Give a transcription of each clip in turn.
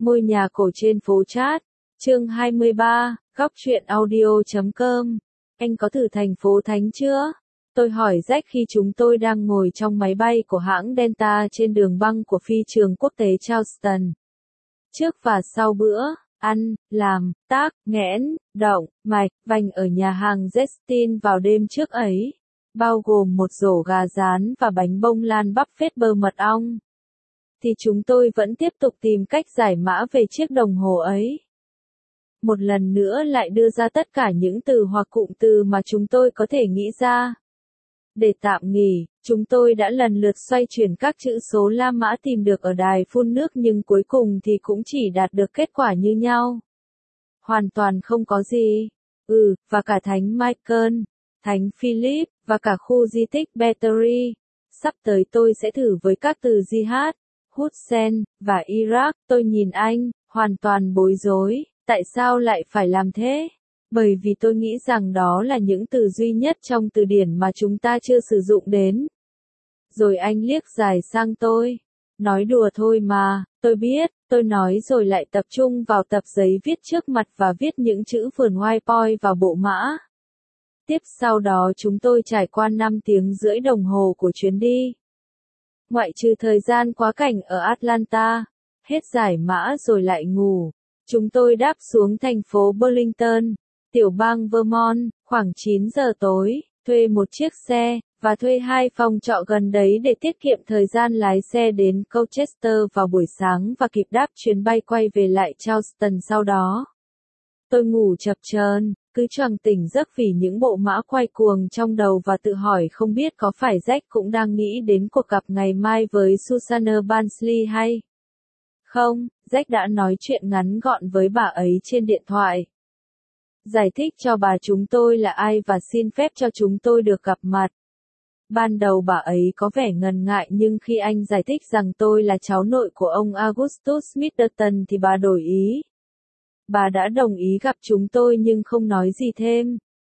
Ngôi nhà cổ trên phố Chat, chương 23, góc truyện audio.com. Anh có thử thành phố Thánh chưa? Tôi hỏi Jack khi chúng tôi đang ngồi trong máy bay của hãng Delta trên đường băng của phi trường quốc tế Charleston. Trước và sau bữa, ăn, làm, tác, nghẽn, động, mạch, vành ở nhà hàng Justin vào đêm trước ấy, bao gồm một rổ gà rán và bánh bông lan Buffet bơ mật ong, thì chúng tôi vẫn tiếp tục tìm cách giải mã về chiếc đồng hồ ấy. Một lần nữa lại đưa ra tất cả những từ hoặc cụm từ mà chúng tôi có thể nghĩ ra. Để tạm nghỉ, chúng tôi đã lần lượt xoay chuyển các chữ số La Mã tìm được ở đài phun nước nhưng cuối cùng thì cũng chỉ đạt được kết quả như nhau. Hoàn toàn không có gì. Và cả Thánh Michael, Thánh Philip, và cả khu di tích Battery. Sắp tới tôi sẽ thử với các từ jihad, Hussein, và Iraq. Tôi nhìn anh, hoàn toàn bối rối. Tại sao lại phải làm thế? Bởi vì tôi nghĩ rằng đó là những từ duy nhất trong từ điển mà chúng ta chưa sử dụng đến. Rồi anh liếc dài sang tôi. Nói đùa thôi mà, tôi biết, tôi nói rồi lại tập trung vào tập giấy viết trước mặt và viết những chữ vườn whiteboard vào bộ mã. Tiếp sau đó chúng tôi trải qua 5 tiếng rưỡi đồng hồ của chuyến đi. Ngoại trừ thời gian quá cảnh ở Atlanta, hết giải mã rồi lại ngủ. Chúng tôi đáp xuống thành phố Burlington, tiểu bang Vermont, khoảng 9 giờ tối, thuê một chiếc xe, và thuê 2 phòng trọ gần đấy để tiết kiệm thời gian lái xe đến Colchester vào buổi sáng và kịp đáp chuyến bay quay về lại Charleston sau đó. Tôi ngủ chập chờn, cứ choàng tỉnh giấc vì những bộ mã quay cuồng trong đầu và tự hỏi không biết có phải Jack cũng đang nghĩ đến cuộc gặp ngày mai với Susanna Bansley hay không. Jack đã nói chuyện ngắn gọn với bà ấy trên điện thoại. Giải thích cho bà chúng tôi là ai và xin phép cho chúng tôi được gặp mặt. Ban đầu bà ấy có vẻ ngần ngại nhưng khi anh giải thích rằng tôi là cháu nội của ông Augustus Middleton thì bà đổi ý. Bà đã đồng ý gặp chúng tôi nhưng không nói gì thêm.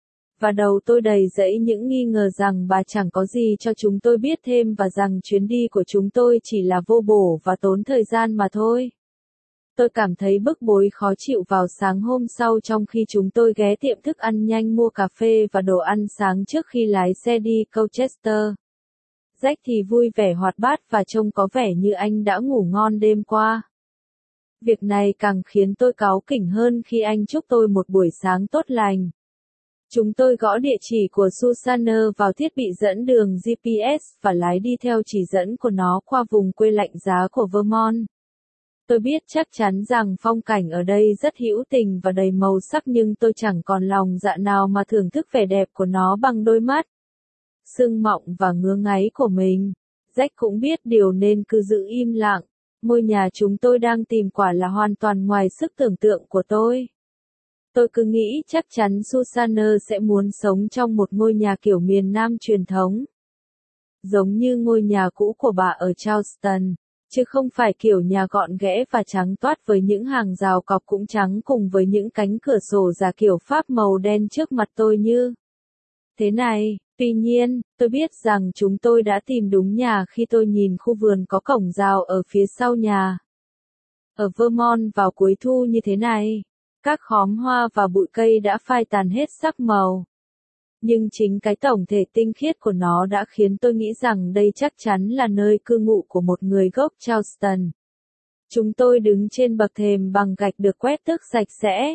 Và đầu tôi đầy dẫy những nghi ngờ rằng bà chẳng có gì cho chúng tôi biết thêm và rằng chuyến đi của chúng tôi chỉ là vô bổ và tốn thời gian mà thôi. Tôi cảm thấy bức bối khó chịu vào sáng hôm sau trong khi chúng tôi ghé tiệm thức ăn nhanh mua cà phê và đồ ăn sáng trước khi lái xe đi Colchester. Jack thì vui vẻ hoạt bát và trông có vẻ như anh đã ngủ ngon đêm qua. Việc này càng khiến tôi cáu kỉnh hơn khi anh chúc tôi một buổi sáng tốt lành. Chúng tôi gõ địa chỉ của Susanna vào thiết bị dẫn đường GPS và lái đi theo chỉ dẫn của nó qua vùng quê lạnh giá của Vermont. Tôi biết chắc chắn rằng phong cảnh ở đây rất hữu tình và đầy màu sắc nhưng tôi chẳng còn lòng dạ nào mà thưởng thức vẻ đẹp của nó bằng đôi mắt sưng mọng và ngứa ngáy của mình. Jack cũng biết điều nên cứ giữ im lặng. Ngôi nhà chúng tôi đang tìm quả là hoàn toàn ngoài sức tưởng tượng của tôi. Tôi cứ nghĩ chắc chắn Susanna sẽ muốn sống trong một ngôi nhà kiểu miền Nam truyền thống. Giống như ngôi nhà cũ của bà ở Charleston, chứ không phải kiểu nhà gọn ghẽ và trắng toát với những hàng rào cọc cũng trắng cùng với những cánh cửa sổ giả kiểu Pháp màu đen trước mặt tôi như thế này. Tuy nhiên, tôi biết rằng chúng tôi đã tìm đúng nhà khi tôi nhìn khu vườn có cổng rào ở phía sau nhà. Ở Vermont vào cuối thu như thế này, các khóm hoa và bụi cây đã phai tàn hết sắc màu. Nhưng chính cái tổng thể tinh khiết của nó đã khiến tôi nghĩ rằng đây chắc chắn là nơi cư ngụ của một người gốc Charleston. Chúng tôi đứng trên bậc thềm bằng gạch được quét tước sạch sẽ.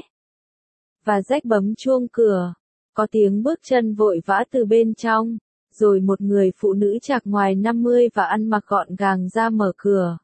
Và Jack bấm chuông cửa. Có tiếng bước chân vội vã từ bên trong. Rồi một người phụ nữ chạc ngoài 50 và ăn mặc gọn gàng ra mở cửa.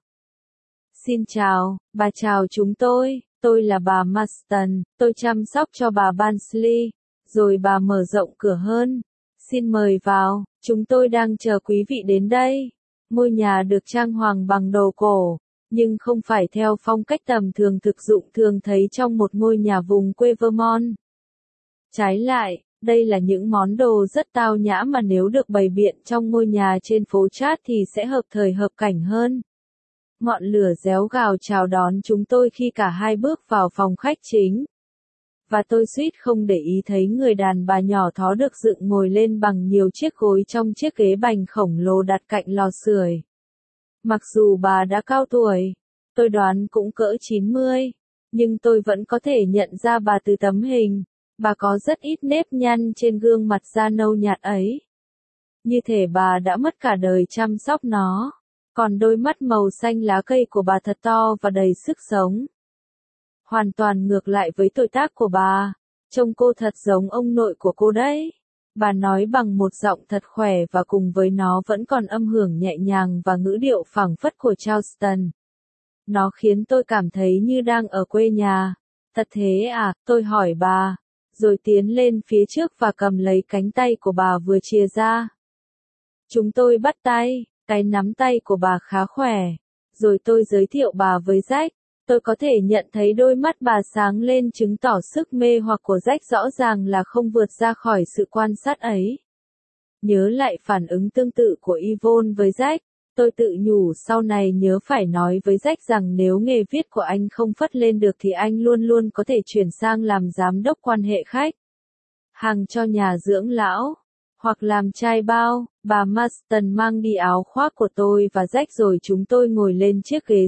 Xin chào, bà chào chúng tôi là bà Marston, tôi chăm sóc cho bà Bansley. Rồi bà mở rộng cửa hơn. Xin mời vào, chúng tôi đang chờ quý vị đến đây. Ngôi nhà được trang hoàng bằng đồ cổ, nhưng không phải theo phong cách tầm thường thực dụng thường thấy trong một ngôi nhà vùng quê Vermont. Trái lại, đây là những món đồ rất tao nhã mà nếu được bày biện trong ngôi nhà trên phố Chat thì sẽ hợp thời hợp cảnh hơn. Ngọn lửa réo gào chào đón chúng tôi khi cả hai bước vào phòng khách chính. Và tôi suýt không để ý thấy người đàn bà nhỏ thó được dựng ngồi lên bằng nhiều chiếc gối trong chiếc ghế bành khổng lồ đặt cạnh lò sưởi. Mặc dù bà đã cao tuổi, Tôi đoán cũng cỡ 90, nhưng tôi vẫn có thể nhận ra bà từ tấm hình. Bà có rất ít nếp nhăn trên gương mặt da nâu nhạt ấy. Như thể bà đã mất cả đời chăm sóc nó. Còn đôi mắt màu xanh lá cây của bà thật to và đầy sức sống. Hoàn toàn ngược lại với tuổi tác của bà. Trông cô thật giống ông nội của cô đấy. Bà nói bằng một giọng thật khỏe và cùng với nó vẫn còn âm hưởng nhẹ nhàng và ngữ điệu phảng phất của Charleston. Nó khiến tôi cảm thấy như đang ở quê nhà. Thật thế à, tôi hỏi bà, rồi tiến lên phía trước và cầm lấy cánh tay của bà vừa chìa ra. Chúng tôi bắt tay, cái nắm tay của bà khá khỏe. Rồi tôi giới thiệu bà với Jack. Tôi có thể nhận thấy đôi mắt bà sáng lên chứng tỏ sức mê hoặc của Jack rõ ràng là không vượt ra khỏi sự quan sát ấy. Nhớ lại phản ứng tương tự của Yvonne với Jack, tôi tự nhủ sau này nhớ phải nói với Jack rằng nếu nghề viết của anh không phất lên được thì anh luôn luôn có thể chuyển sang làm giám đốc quan hệ khách hàng cho nhà dưỡng lão, hoặc làm trai bao. Bà Marston mang đi áo khoác của tôi và Jack rồi chúng tôi ngồi lên chiếc ghế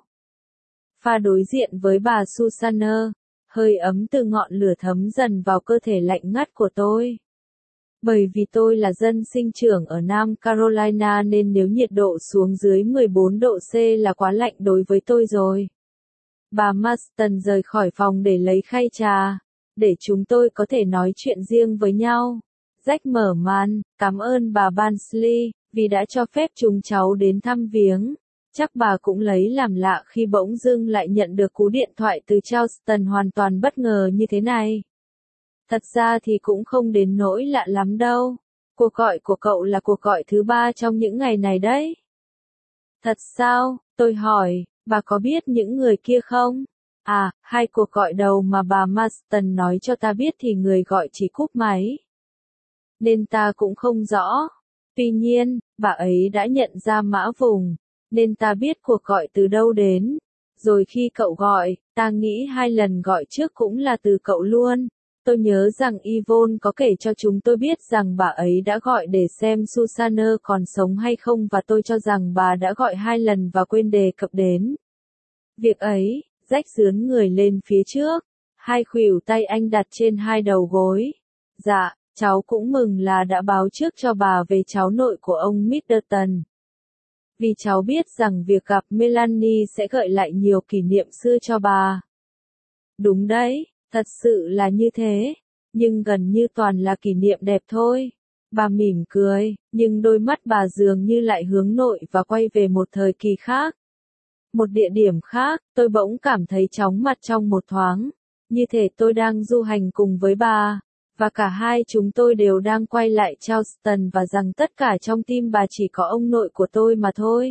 sofa đối diện với bà Susanna, hơi ấm từ ngọn lửa thấm dần vào cơ thể lạnh ngắt của tôi. Bởi vì tôi là dân sinh trưởng ở Nam Carolina nên nếu nhiệt độ xuống dưới 14 độ C là quá lạnh đối với tôi rồi. Bà Marston rời khỏi phòng để lấy khay trà, để chúng tôi có thể nói chuyện riêng với nhau. Jack mở màn, cảm ơn bà Bansley, vì đã cho phép chúng cháu đến thăm viếng. Chắc bà cũng lấy làm lạ khi bỗng dưng lại nhận được cú điện thoại từ Charleston hoàn toàn bất ngờ như thế này. Thật ra thì cũng không đến nỗi lạ lắm đâu. Cuộc gọi của cậu là cuộc gọi thứ 3 trong những ngày này đấy. Thật sao? Tôi hỏi, bà có biết những người kia không? À, 2 cuộc gọi đầu mà bà Marston nói cho ta biết thì người gọi chỉ cúp máy. Nên ta cũng không rõ. Tuy nhiên, bà ấy đã nhận ra mã vùng, nên ta biết cuộc gọi từ đâu đến. Rồi khi cậu gọi, ta nghĩ 2 lần gọi trước cũng là từ cậu luôn. Tôi nhớ rằng Yvonne có kể cho chúng tôi biết rằng bà ấy đã gọi để xem Susanna còn sống hay không và tôi cho rằng bà đã gọi 2 lần và quên đề cập đến việc ấy. Jack dướn người lên phía trước, 2 khuỷu tay anh đặt trên 2 đầu gối. Dạ, cháu cũng mừng là đã báo trước cho bà về cháu nội của ông Middleton. Vì cháu biết rằng việc gặp Melanie sẽ gợi lại nhiều kỷ niệm xưa cho bà. Đúng đấy, thật sự là như thế, nhưng gần như toàn là kỷ niệm đẹp thôi. Bà mỉm cười, nhưng đôi mắt bà dường như lại hướng nội và quay về một thời kỳ khác. Một địa điểm khác, tôi bỗng cảm thấy chóng mặt trong một thoáng. Như thể tôi đang du hành cùng với bà. Và cả hai chúng tôi đều đang quay lại Charleston và rằng tất cả trong tim bà chỉ có ông nội của tôi mà thôi.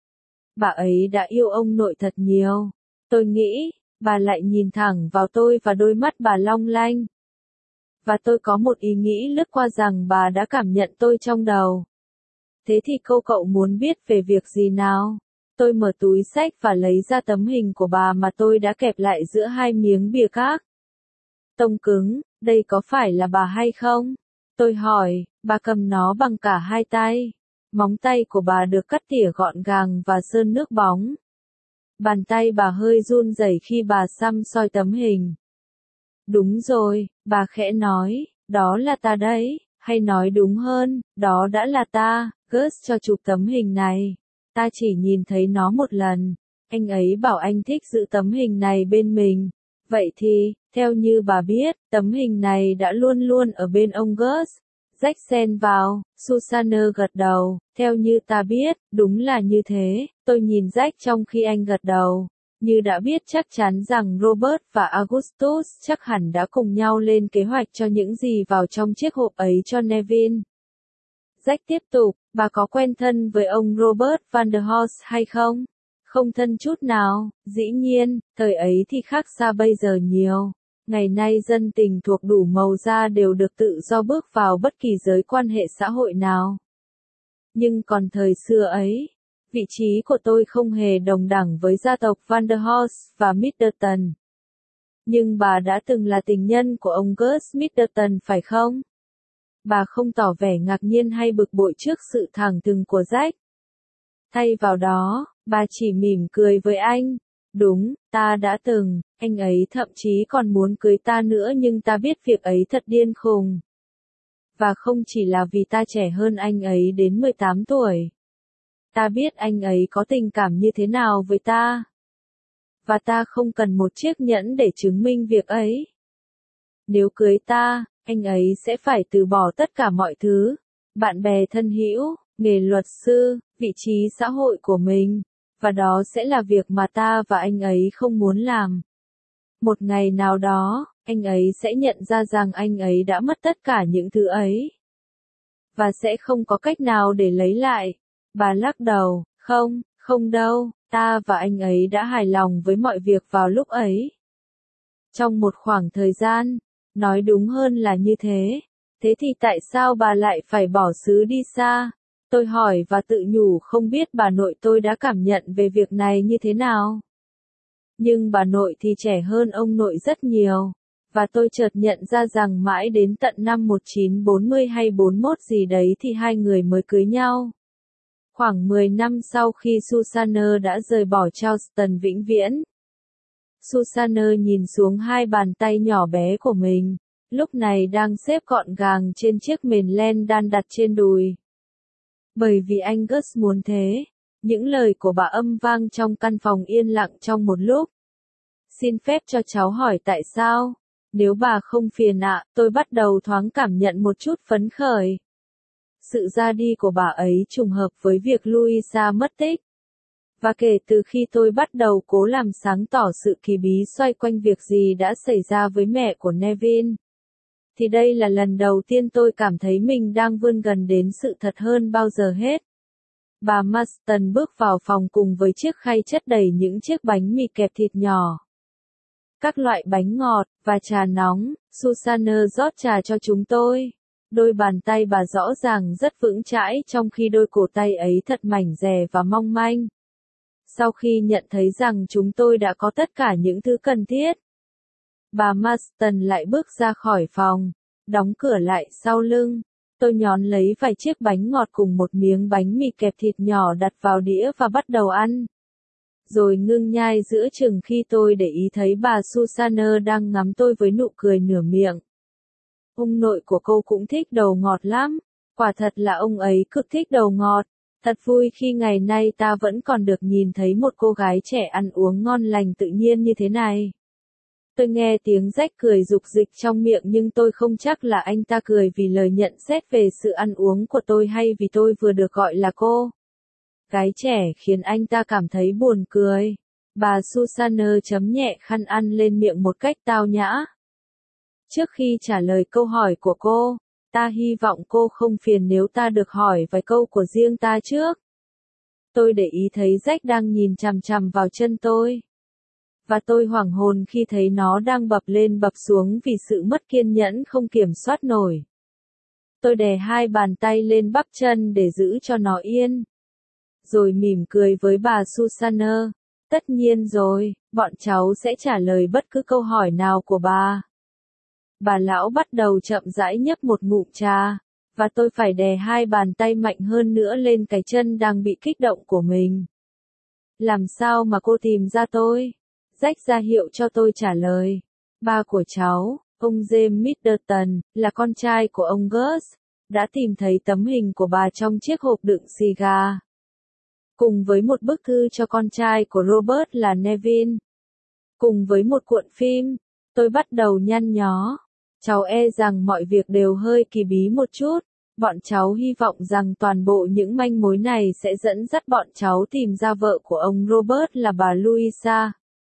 Bà ấy đã yêu ông nội thật nhiều. Tôi nghĩ, bà lại nhìn thẳng vào tôi và đôi mắt bà long lanh. Và tôi có một ý nghĩ lướt qua rằng bà đã cảm nhận tôi trong đầu. Thế thì cậu muốn biết về việc gì nào? Tôi mở túi xách và lấy ra tấm hình của bà mà tôi đã kẹp lại giữa 2 miếng bìa cát tông cứng. Đây có phải là bà hay không? Tôi hỏi, bà cầm nó bằng cả 2 tay. Móng tay của bà được cắt tỉa gọn gàng và sơn nước bóng. Bàn tay bà hơi run rẩy khi bà săm soi tấm hình. Đúng rồi, bà khẽ nói, đó là ta đấy, hay nói đúng hơn, đó đã là ta. Gus cho chụp tấm hình này. Ta chỉ nhìn thấy nó một lần. Anh ấy bảo anh thích giữ tấm hình này bên mình. Vậy thì, theo như bà biết, tấm hình này đã luôn luôn ở bên ông Gus. Jack xen vào, Susanna gật đầu, theo như ta biết, đúng là như thế. Tôi nhìn Jack trong khi anh gật đầu. Như đã biết chắc chắn rằng Robert và Augustus chắc hẳn đã cùng nhau lên kế hoạch cho những gì vào trong chiếc hộp ấy cho Nevin. Jack tiếp tục, bà có quen thân với ông Robert Vanderhorst hay không? Không thân chút nào, dĩ nhiên, thời ấy thì khác xa bây giờ nhiều. Ngày nay dân tình thuộc đủ màu da đều được tự do bước vào bất kỳ giới quan hệ xã hội nào. Nhưng còn thời xưa ấy, vị trí của tôi không hề đồng đẳng với gia tộc Vanderhorst và Middleton. Nhưng bà đã từng là tình nhân của ông Gus Middleton phải không? Bà không tỏ vẻ ngạc nhiên hay bực bội trước sự thẳng thừng của Jack. Thay vào đó, Bà chỉ mỉm cười với anh. Đúng, ta đã từng, anh ấy thậm chí còn muốn cưới ta nữa nhưng ta biết việc ấy thật điên khùng. Và không chỉ là vì ta trẻ hơn anh ấy đến 18 tuổi. Ta biết anh ấy có tình cảm như thế nào với ta. Và ta không cần một chiếc nhẫn để chứng minh việc ấy. Nếu cưới ta, anh ấy sẽ phải từ bỏ tất cả mọi thứ. Bạn bè thân hữu, nghề luật sư, vị trí xã hội của mình. Và đó sẽ là việc mà ta và anh ấy không muốn làm. Một ngày nào đó, anh ấy sẽ nhận ra rằng anh ấy đã mất tất cả những thứ ấy. Và sẽ không có cách nào để lấy lại. Bà lắc đầu, không, không đâu, ta và anh ấy đã hài lòng với mọi việc vào lúc ấy. Trong một khoảng thời gian, nói đúng hơn là như thế. Thế thì tại sao bà lại phải bỏ xứ đi xa? Tôi hỏi và tự nhủ không biết bà nội tôi đã cảm nhận về việc này như thế nào. Nhưng bà nội thì trẻ hơn ông nội rất nhiều. Và tôi chợt nhận ra rằng mãi đến tận năm 1940 hay 41 gì đấy thì hai người mới cưới nhau. Khoảng 10 năm sau khi Susanna đã rời bỏ Charleston vĩnh viễn. Susanna nhìn xuống hai bàn tay nhỏ bé của mình, lúc này đang xếp gọn gàng trên chiếc mền len đan đặt trên đùi. Bởi vì Angus muốn thế, những lời của bà âm vang trong căn phòng yên lặng trong một lúc. Xin phép cho cháu hỏi tại sao? Nếu bà không phiền ạ, tôi bắt đầu thoáng cảm nhận một chút phấn khởi. Sự ra đi của bà ấy trùng hợp với việc Louisa mất tích. Và kể từ khi tôi bắt đầu cố làm sáng tỏ sự kỳ bí xoay quanh việc gì đã xảy ra với mẹ của Neville, thì đây là lần đầu tiên tôi cảm thấy mình đang vươn gần đến sự thật hơn bao giờ hết. Bà Marston bước vào phòng cùng với chiếc khay chất đầy những chiếc bánh mì kẹp thịt nhỏ. Các loại bánh ngọt, và trà nóng. Susanna rót trà cho chúng tôi. Đôi bàn tay bà rõ ràng rất vững chãi trong khi đôi cổ tay ấy thật mảnh dè và mong manh. Sau khi nhận thấy rằng chúng tôi đã có tất cả những thứ cần thiết, bà Marston lại bước ra khỏi phòng, đóng cửa lại sau lưng. Tôi nhón lấy vài chiếc bánh ngọt cùng một miếng bánh mì kẹp thịt nhỏ đặt vào đĩa và bắt đầu ăn. Rồi ngưng nhai giữa chừng khi tôi để ý thấy bà Susanna đang ngắm tôi với nụ cười nửa miệng. Ông nội của cô cũng thích đồ ngọt lắm. Quả thật là ông ấy cực thích đồ ngọt. Thật vui khi ngày nay ta vẫn còn được nhìn thấy một cô gái trẻ ăn uống ngon lành tự nhiên như thế này. Tôi nghe tiếng Jack cười rục rịch trong miệng nhưng tôi không chắc là anh ta cười vì lời nhận xét về sự ăn uống của tôi hay vì tôi vừa được gọi là cô gái trẻ khiến anh ta cảm thấy buồn cười. Bà Susanna chấm nhẹ khăn ăn lên miệng một cách tao nhã. Trước khi trả lời câu hỏi của cô, ta hy vọng cô không phiền nếu ta được hỏi vài câu của riêng ta trước. Tôi để ý thấy Jack đang nhìn chằm chằm vào chân tôi. Và tôi hoảng hồn khi thấy nó đang bập lên bập xuống vì sự mất kiên nhẫn không kiểm soát nổi. Tôi đè hai bàn tay lên bắp chân để giữ cho nó yên. Rồi mỉm cười với bà Susanna. Tất nhiên rồi, bọn cháu sẽ trả lời bất cứ câu hỏi nào của bà. Bà lão bắt đầu chậm rãi nhấp một ngụm trà, và tôi phải đè hai bàn tay mạnh hơn nữa lên cái chân đang bị kích động của mình. Làm sao mà cô tìm ra tôi? Jack ra hiệu cho tôi trả lời. Ba của cháu, ông James Middleton, là con trai của ông Gus, đã tìm thấy tấm hình của bà trong chiếc hộp đựng xì gà. Cùng với một bức thư cho con trai của Robert là Neville. Cùng với một cuộn phim, tôi bắt đầu nhăn nhó. Cháu e rằng mọi việc đều hơi kỳ bí một chút. Bọn cháu hy vọng rằng toàn bộ những manh mối này sẽ dẫn dắt bọn cháu tìm ra vợ của ông Robert là bà Louisa.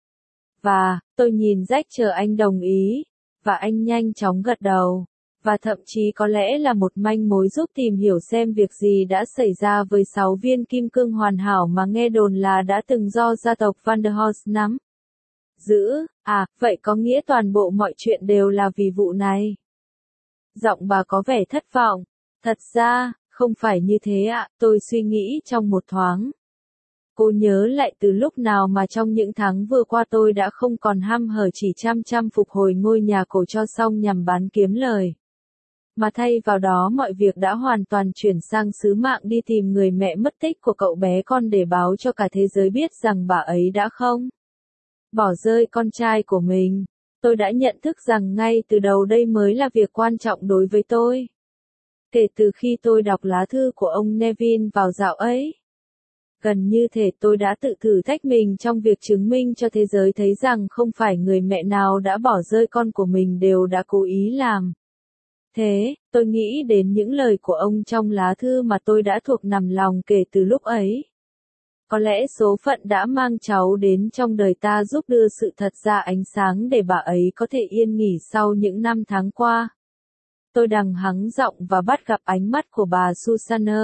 Và, tôi nhìn Jack chờ anh đồng ý. Và anh nhanh chóng gật đầu. Và thậm chí có lẽ là một manh mối giúp tìm hiểu xem việc gì đã xảy ra với 6 viên kim cương hoàn hảo mà nghe đồn là đã từng do gia tộc Van der Horst nắm giữ. À, vậy có nghĩa toàn bộ mọi chuyện đều là vì vụ này. Giọng bà có vẻ thất vọng. Thật ra, không phải như thế ạ, tôi suy nghĩ trong một thoáng. Cô nhớ lại từ lúc nào mà trong những tháng vừa qua tôi đã không còn hăm hở chỉ chăm chăm phục hồi ngôi nhà cổ cho xong nhằm bán kiếm lời. mà thay vào đó mọi việc đã hoàn toàn chuyển sang sứ mạng đi tìm người mẹ mất tích của cậu bé con để báo cho cả thế giới biết rằng bà ấy đã không bỏ rơi con trai của mình. Tôi đã nhận thức rằng ngay từ đầu đây mới là việc quan trọng đối với tôi. Kể từ khi tôi đọc lá thư của ông Neville vào dạo ấy, gần như thể tôi đã tự thử thách mình trong việc chứng minh cho thế giới thấy rằng không phải người mẹ nào đã bỏ rơi con của mình đều đã cố ý làm thế. Tôi nghĩ đến những lời của ông trong lá thư mà tôi đã thuộc nằm lòng kể từ lúc ấy. Có lẽ số phận đã mang cháu đến trong đời ta giúp đưa sự thật ra ánh sáng để bà ấy có thể yên nghỉ sau những năm tháng qua. Tôi đằng hắng giọng và bắt gặp ánh mắt của bà Susanna.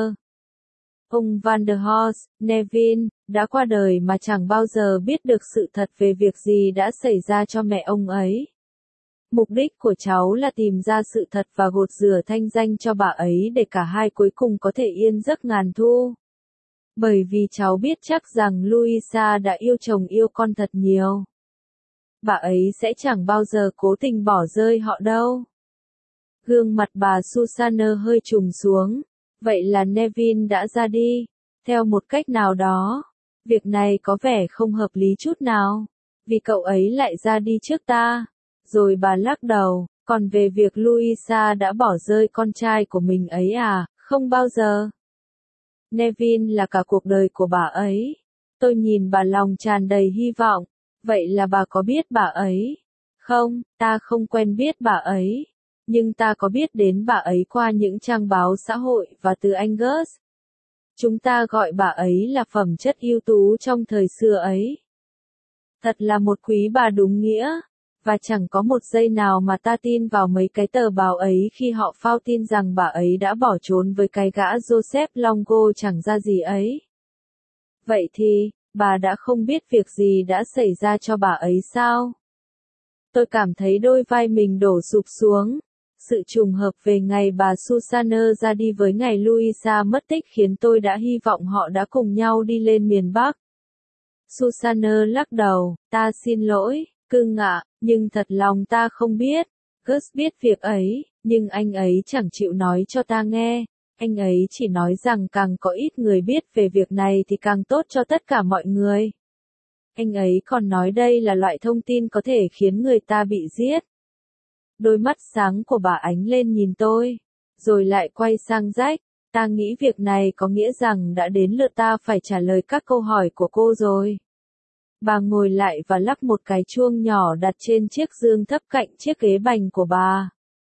Ông Van der Horst, Neville, đã qua đời mà chẳng bao giờ biết được sự thật về việc gì đã xảy ra cho mẹ ông ấy. Mục đích của cháu là tìm ra sự thật và gột rửa thanh danh cho bà ấy để cả hai cuối cùng có thể yên giấc ngàn thu. Bởi vì cháu biết chắc rằng Louisa đã yêu chồng yêu con thật nhiều. Bà ấy sẽ chẳng bao giờ cố tình bỏ rơi họ đâu. Gương mặt bà Susanna hơi trùng xuống. Vậy là Neville đã ra đi. Theo một cách nào đó, việc này có vẻ không hợp lý chút nào. Vì cậu ấy lại ra đi trước ta. Rồi bà lắc đầu, còn về việc Louisa đã bỏ rơi con trai của mình ấy à, không bao giờ. Neville là cả cuộc đời của bà ấy. Tôi nhìn bà lòng tràn đầy hy vọng. Vậy là bà có biết bà ấy? Không, ta không quen biết bà ấy. Nhưng ta có biết đến bà ấy qua những trang báo xã hội và từ Angus. Chúng ta gọi bà ấy là phẩm chất ưu tú trong thời xưa ấy. Thật là một quý bà đúng nghĩa. Và chẳng có một giây nào mà ta tin vào mấy cái tờ báo ấy khi họ phao tin rằng bà ấy đã bỏ trốn với cái gã Joseph Longo chẳng ra gì ấy. Vậy thì, bà đã không biết việc gì đã xảy ra cho bà ấy sao? Tôi cảm thấy đôi vai mình đổ sụp xuống. Sự trùng hợp về ngày bà Susanna ra đi với ngày Louisa mất tích khiến tôi đã hy vọng họ đã cùng nhau đi lên miền Bắc. Susanna lắc đầu, ta xin lỗi, cưng ạ, nhưng thật lòng ta không biết. Gus biết việc ấy, nhưng anh ấy chẳng chịu nói cho ta nghe. Anh ấy chỉ nói rằng càng có ít người biết về việc này thì càng tốt cho tất cả mọi người. Anh ấy còn nói đây là loại thông tin có thể khiến người ta bị giết. Đôi mắt sáng của bà ánh lên nhìn tôi, rồi lại quay sang Jack. Ta nghĩ việc này có nghĩa rằng đã đến lượt ta phải trả lời các câu hỏi của cô rồi. Bà ngồi lại và lắc một cái chuông nhỏ đặt trên chiếc giường thấp cạnh chiếc ghế bành của bà.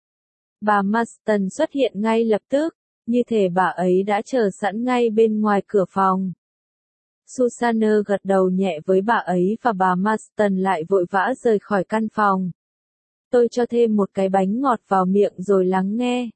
Bà Marston xuất hiện ngay lập tức, như thể bà ấy đã chờ sẵn ngay bên ngoài cửa phòng. Susanna gật đầu nhẹ với bà ấy và bà Marston lại vội vã rời khỏi căn phòng. Tôi cho thêm một cái bánh ngọt vào miệng rồi lắng nghe.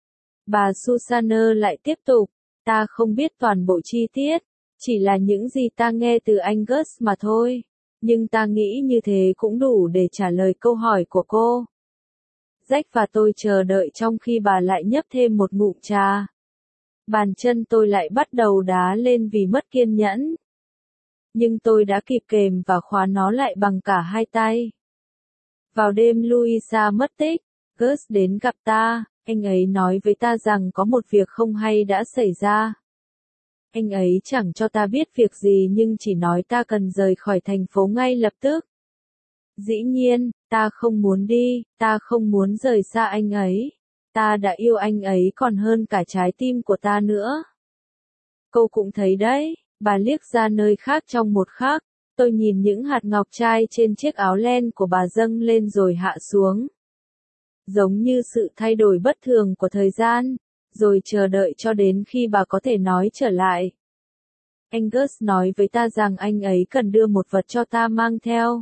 Bà Susanna lại tiếp tục, ta không biết toàn bộ chi tiết, chỉ là những gì ta nghe từ Angus mà thôi, nhưng ta nghĩ như thế cũng đủ để trả lời câu hỏi của cô. Jack và tôi chờ đợi trong khi bà lại nhấp thêm một ngụm trà. Bàn chân tôi lại bắt đầu đá lên vì mất kiên nhẫn. Nhưng tôi đã kịp kềm và khóa nó lại bằng cả hai tay. Vào đêm Louisa mất tích, Gus đến gặp ta, anh ấy nói với ta rằng có một việc không hay đã xảy ra. Anh ấy chẳng cho ta biết việc gì nhưng chỉ nói ta cần rời khỏi thành phố ngay lập tức. Dĩ nhiên, ta không muốn đi, ta không muốn rời xa anh ấy. Ta đã yêu anh ấy còn hơn cả trái tim của ta nữa. Cô cũng thấy đấy, bà liếc ra nơi khác trong một khắc. Tôi nhìn những hạt ngọc trai trên chiếc áo len của bà dâng lên rồi hạ xuống. Giống như sự thay đổi bất thường của thời gian, rồi chờ đợi cho đến khi bà có thể nói trở lại. Angus nói với ta rằng anh ấy cần đưa một vật cho ta mang theo.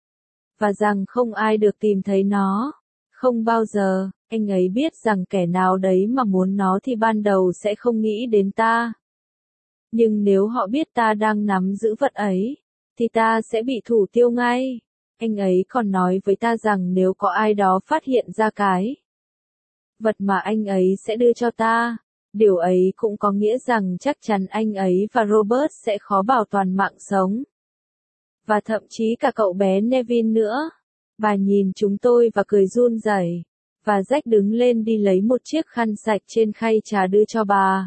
Và rằng không ai được tìm thấy nó. Không bao giờ, anh ấy biết rằng kẻ nào đấy mà muốn nó thì ban đầu sẽ không nghĩ đến ta. Nhưng nếu họ biết ta đang nắm giữ vật ấy, thì ta sẽ bị thủ tiêu ngay. Anh ấy còn nói với ta rằng nếu có ai đó phát hiện ra cái vật mà anh ấy sẽ đưa cho ta, điều ấy cũng có nghĩa rằng chắc chắn anh ấy và Robert sẽ khó bảo toàn mạng sống. Và thậm chí cả cậu bé Neville nữa. Bà nhìn chúng tôi và cười run rẩy. Và Jack đứng lên đi lấy một chiếc khăn sạch trên khay trà đưa cho bà.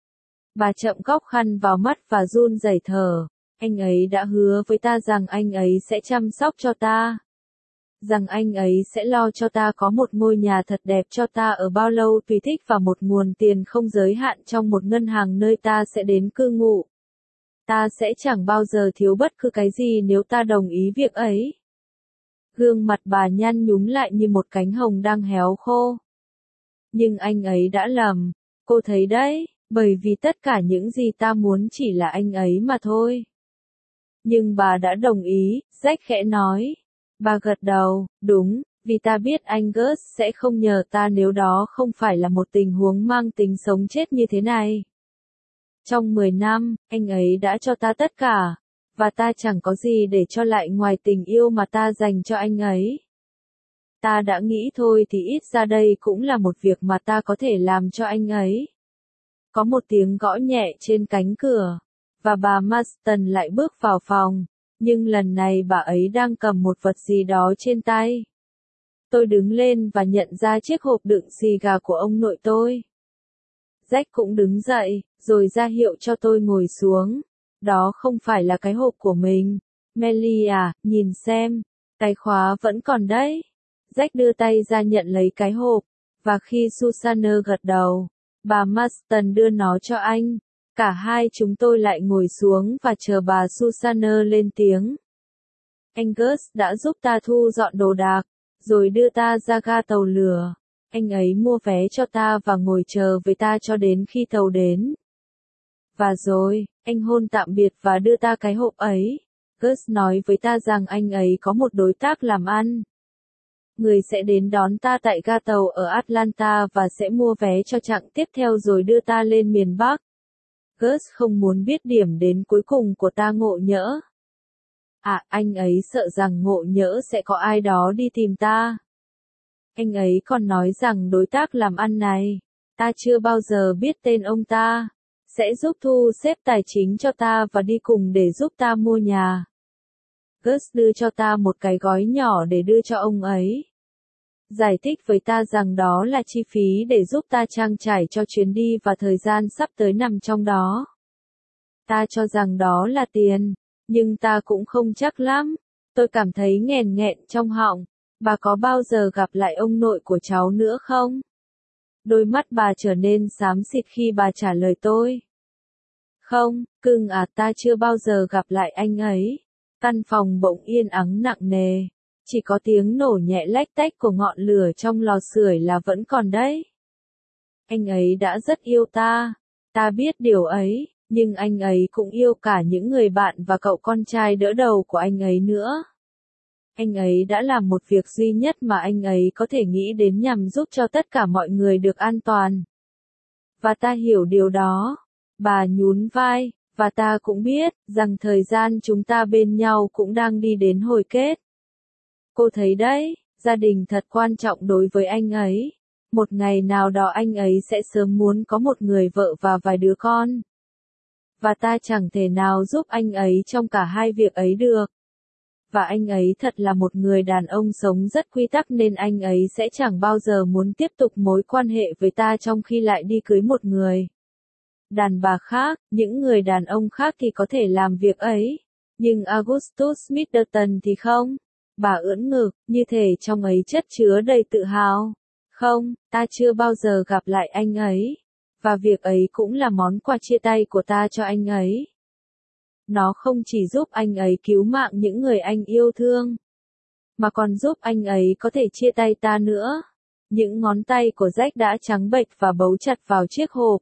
Bà chậm góc khăn vào mắt và run rẩy thở. Anh ấy đã hứa với ta rằng anh ấy sẽ chăm sóc cho ta. Rằng anh ấy sẽ lo cho ta có một ngôi nhà thật đẹp cho ta ở bao lâu tùy thích và một nguồn tiền không giới hạn trong một ngân hàng nơi ta sẽ đến cư ngụ. Ta sẽ chẳng bao giờ thiếu bất cứ cái gì nếu ta đồng ý việc ấy. Gương mặt bà nhăn nhúm lại như một cánh hồng đang héo khô. Nhưng anh ấy đã lầm, cô thấy đấy, bởi vì tất cả những gì ta muốn chỉ là anh ấy mà thôi. Nhưng bà đã đồng ý, Jack khẽ nói. Bà gật đầu, đúng, vì ta biết anh Gus sẽ không nhờ ta nếu đó không phải là một tình huống mang tính sống chết như thế này. Trong 10 năm, anh ấy đã cho ta tất cả, và ta chẳng có gì để cho lại ngoài tình yêu mà ta dành cho anh ấy. Ta đã nghĩ thôi thì ít ra đây cũng là một việc mà ta có thể làm cho anh ấy. Có một tiếng gõ nhẹ trên cánh cửa, và bà Marston lại bước vào phòng, nhưng lần này bà ấy đang cầm một vật gì đó trên tay. Tôi đứng lên và nhận ra chiếc hộp đựng xì gà của ông nội tôi. Jack cũng đứng dậy, rồi ra hiệu cho tôi ngồi xuống. Đó không phải là cái hộp của mình. Melly à, nhìn xem, cái khóa vẫn còn đấy. Jack đưa tay ra nhận lấy cái hộp, và khi Susanna gật đầu, bà Marston đưa nó cho anh. Cả hai chúng tôi lại ngồi xuống và chờ bà Susanna lên tiếng. Anh Gus đã giúp ta thu dọn đồ đạc, rồi đưa ta ra ga tàu lửa. Anh ấy mua vé cho ta và ngồi chờ với ta cho đến khi tàu đến. Và rồi, anh hôn tạm biệt và đưa ta cái hộp ấy. Gus nói với ta rằng anh ấy có một đối tác làm ăn. Người sẽ đến đón ta tại ga tàu ở Atlanta và sẽ mua vé cho chặng tiếp theo rồi đưa ta lên miền Bắc. Gus không muốn biết điểm đến cuối cùng của ta ngộ nhỡ. À, anh ấy sợ rằng ngộ nhỡ sẽ có ai đó đi tìm ta. Anh ấy còn nói rằng đối tác làm ăn này, ta chưa bao giờ biết tên ông ta, sẽ giúp thu xếp tài chính cho ta và đi cùng để giúp ta mua nhà. Gus đưa cho ta một cái gói nhỏ để đưa cho ông ấy. Giải thích với ta rằng đó là chi phí để giúp ta trang trải cho chuyến đi và thời gian sắp tới nằm trong đó. Ta cho rằng đó là tiền, nhưng ta cũng không chắc lắm. Tôi cảm thấy nghèn nghẹn trong họng. Bà có bao giờ gặp lại ông nội của cháu nữa không? Đôi mắt bà trở nên xám xịt khi bà trả lời tôi. Không, cưng à, ta chưa bao giờ gặp lại anh ấy. Căn phòng bỗng yên ắng nặng nề. Chỉ có tiếng nổ nhẹ lách tách của ngọn lửa trong lò sưởi là vẫn còn đấy. Anh ấy đã rất yêu ta. Ta biết điều ấy, nhưng anh ấy cũng yêu cả những người bạn và cậu con trai đỡ đầu của anh ấy nữa. Anh ấy đã làm một việc duy nhất mà anh ấy có thể nghĩ đến nhằm giúp cho tất cả mọi người được an toàn. Và ta hiểu điều đó. Bà nhún vai, và ta cũng biết rằng thời gian chúng ta bên nhau cũng đang đi đến hồi kết. Cô thấy đấy, gia đình thật quan trọng đối với anh ấy. Một ngày nào đó anh ấy sẽ sớm muốn có một người vợ và vài đứa con. Và ta chẳng thể nào giúp anh ấy trong cả hai việc ấy được. Và anh ấy thật là một người đàn ông sống rất quy tắc nên anh ấy sẽ chẳng bao giờ muốn tiếp tục mối quan hệ với ta trong khi lại đi cưới một người đàn bà khác. Những người đàn ông khác thì có thể làm việc ấy, nhưng Augustus Middleton thì không. Bà ưỡn ngực, như thể trong ấy chất chứa đầy tự hào. Không, ta chưa bao giờ gặp lại anh ấy. Và việc ấy cũng là món quà chia tay của ta cho anh ấy. Nó không chỉ giúp anh ấy cứu mạng những người anh yêu thương, mà còn giúp anh ấy có thể chia tay ta nữa. Những ngón tay của Jack đã trắng bệch và bấu chặt vào chiếc hộp.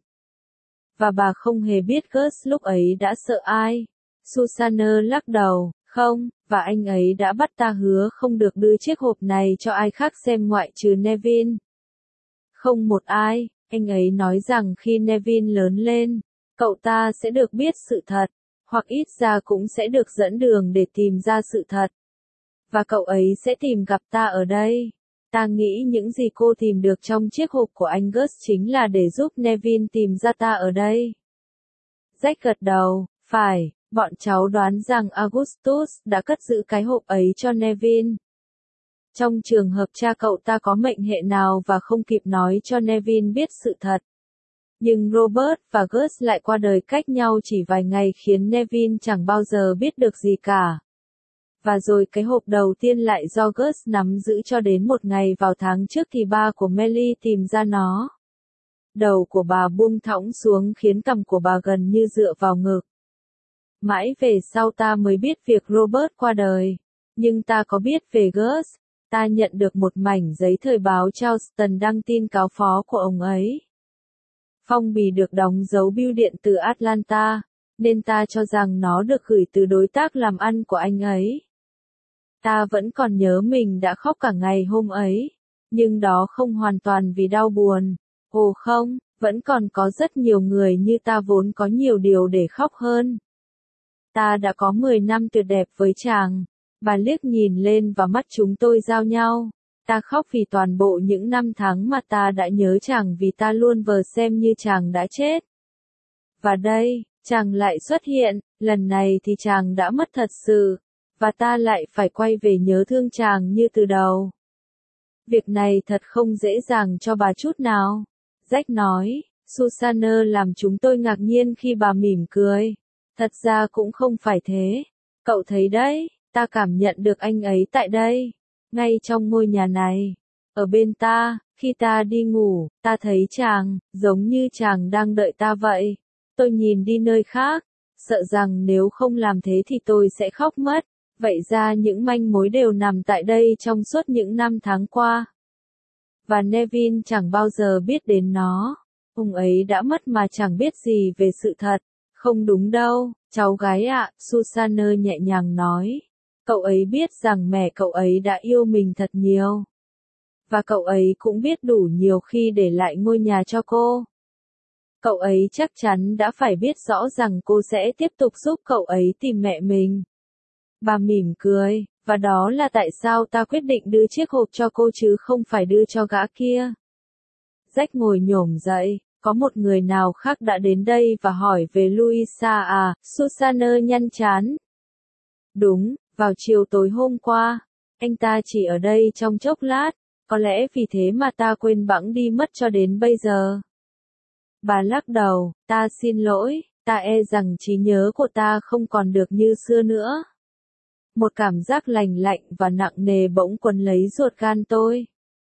Và bà không hề biết Gus lúc ấy đã sợ ai. Susanna lắc đầu, không, và anh ấy đã bắt ta hứa không được đưa chiếc hộp này cho ai khác xem ngoại trừ Neville. Không một ai, anh ấy nói rằng khi Neville lớn lên, cậu ta sẽ được biết sự thật, hoặc ít ra cũng sẽ được dẫn đường để tìm ra sự thật. Và cậu ấy sẽ tìm gặp ta ở đây. Ta nghĩ những gì cô tìm được trong chiếc hộp của anh Gus chính là để giúp Neville tìm ra ta ở đây. Jack gật đầu, phải, bọn cháu đoán rằng Augustus đã cất giữ cái hộp ấy cho Neville. Trong trường hợp cha cậu ta có mệnh hệ nào và không kịp nói cho Nevin biết sự thật. Nhưng Robert và Gus lại qua đời cách nhau chỉ vài ngày khiến Nevin chẳng bao giờ biết được gì cả. Và rồi cái hộp đầu tiên lại do Gus nắm giữ cho đến một ngày vào tháng trước thì ba của Melly tìm ra nó. Đầu của bà buông thõng xuống khiến cằm của bà gần như dựa vào ngực. Mãi về sau ta mới biết việc Robert qua đời. Nhưng ta có biết về Gus. Ta nhận được một mảnh giấy thời báo Charleston đăng tin cáo phó của ông ấy. Phong bì được đóng dấu bưu điện từ Atlanta, nên ta cho rằng nó được gửi từ đối tác làm ăn của anh ấy. Ta vẫn còn nhớ mình đã khóc cả ngày hôm ấy, nhưng đó không hoàn toàn vì đau buồn. Ồ không, vẫn còn có rất nhiều người như ta vốn có nhiều điều để khóc hơn. Ta đã có 10 năm tuyệt đẹp với chàng. Bà liếc nhìn lên và mắt chúng tôi giao nhau. Ta khóc vì toàn bộ những năm tháng mà ta đã nhớ chàng vì ta luôn vờ xem như chàng đã chết. Và đây, chàng lại xuất hiện, lần này thì chàng đã mất thật sự, và ta lại phải quay về nhớ thương chàng như từ đầu. Việc này thật không dễ dàng cho bà chút nào. Jack nói, Susanna làm chúng tôi ngạc nhiên khi bà mỉm cười. Thật ra cũng không phải thế. Cậu thấy đấy, ta cảm nhận được anh ấy tại đây, ngay trong ngôi nhà này. Ở bên ta, khi ta đi ngủ, ta thấy chàng, giống như chàng đang đợi ta vậy. Tôi nhìn đi nơi khác, sợ rằng nếu không làm thế thì tôi sẽ khóc mất. Vậy ra những manh mối đều nằm tại đây trong suốt những năm tháng qua. Và Nevin chẳng bao giờ biết đến nó. Ông ấy đã mất mà chẳng biết gì về sự thật. Không đúng đâu, cháu gái ạ, Susanna nhẹ nhàng nói. Cậu ấy biết rằng mẹ cậu ấy đã yêu mình thật nhiều. Và cậu ấy cũng biết đủ nhiều khi để lại ngôi nhà cho cô. Cậu ấy chắc chắn đã phải biết rõ rằng cô sẽ tiếp tục giúp cậu ấy tìm mẹ mình. Bà mỉm cười, và đó là tại sao ta quyết định đưa chiếc hộp cho cô chứ không phải đưa cho gã kia. Jack ngồi nhổm dậy, có một người nào khác đã đến đây và hỏi về Louisa à, Susanna nhăn trán. Đúng, vào chiều tối hôm qua, anh ta chỉ ở đây trong chốc lát, có lẽ vì thế mà ta quên bẵng đi mất cho đến bây giờ. Bà lắc đầu, ta xin lỗi, ta e rằng trí nhớ của ta không còn được như xưa nữa. Một cảm giác lành lạnh và nặng nề bỗng quấn lấy ruột gan tôi.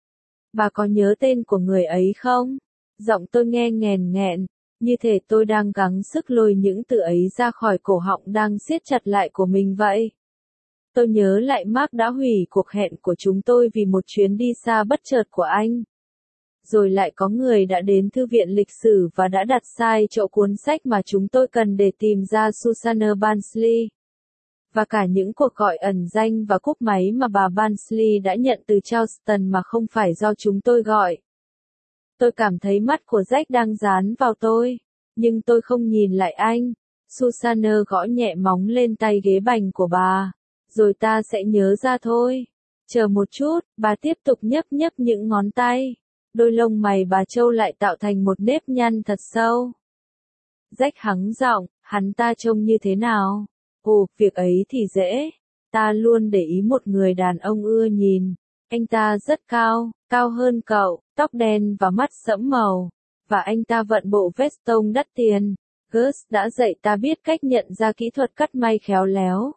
Bà có nhớ tên của người ấy không? Giọng tôi nghe nghèn nghẹn, như thể tôi đang gắng sức lôi những từ ấy ra khỏi cổ họng đang siết chặt lại của mình vậy. Tôi nhớ lại Mark đã hủy cuộc hẹn của chúng tôi vì một chuyến đi xa bất chợt của anh. Rồi lại có người đã đến thư viện lịch sử và đã đặt sai chỗ cuốn sách mà chúng tôi cần để tìm ra Susanna Bansley. Và cả những cuộc gọi ẩn danh và cúp máy mà bà Bansley đã nhận từ Charleston mà không phải do chúng tôi gọi. Tôi cảm thấy mắt của Jack đang dán vào tôi, nhưng tôi không nhìn lại anh. Susanna gõ nhẹ móng lên tay ghế bành của bà. Rồi ta sẽ nhớ ra thôi. Chờ một chút, bà tiếp tục nhấc nhấc những ngón tay. Đôi lông mày bà trâu lại tạo thành một nếp nhăn thật sâu. Jack hắng giọng, hắn ta trông như thế nào? Ồ, việc ấy thì dễ. Ta luôn để ý một người đàn ông ưa nhìn. Anh ta rất cao, cao hơn cậu, tóc đen và mắt sẫm màu. Và anh ta vận bộ vest tông đắt tiền. Gus đã dạy ta biết cách nhận ra kỹ thuật cắt may khéo léo.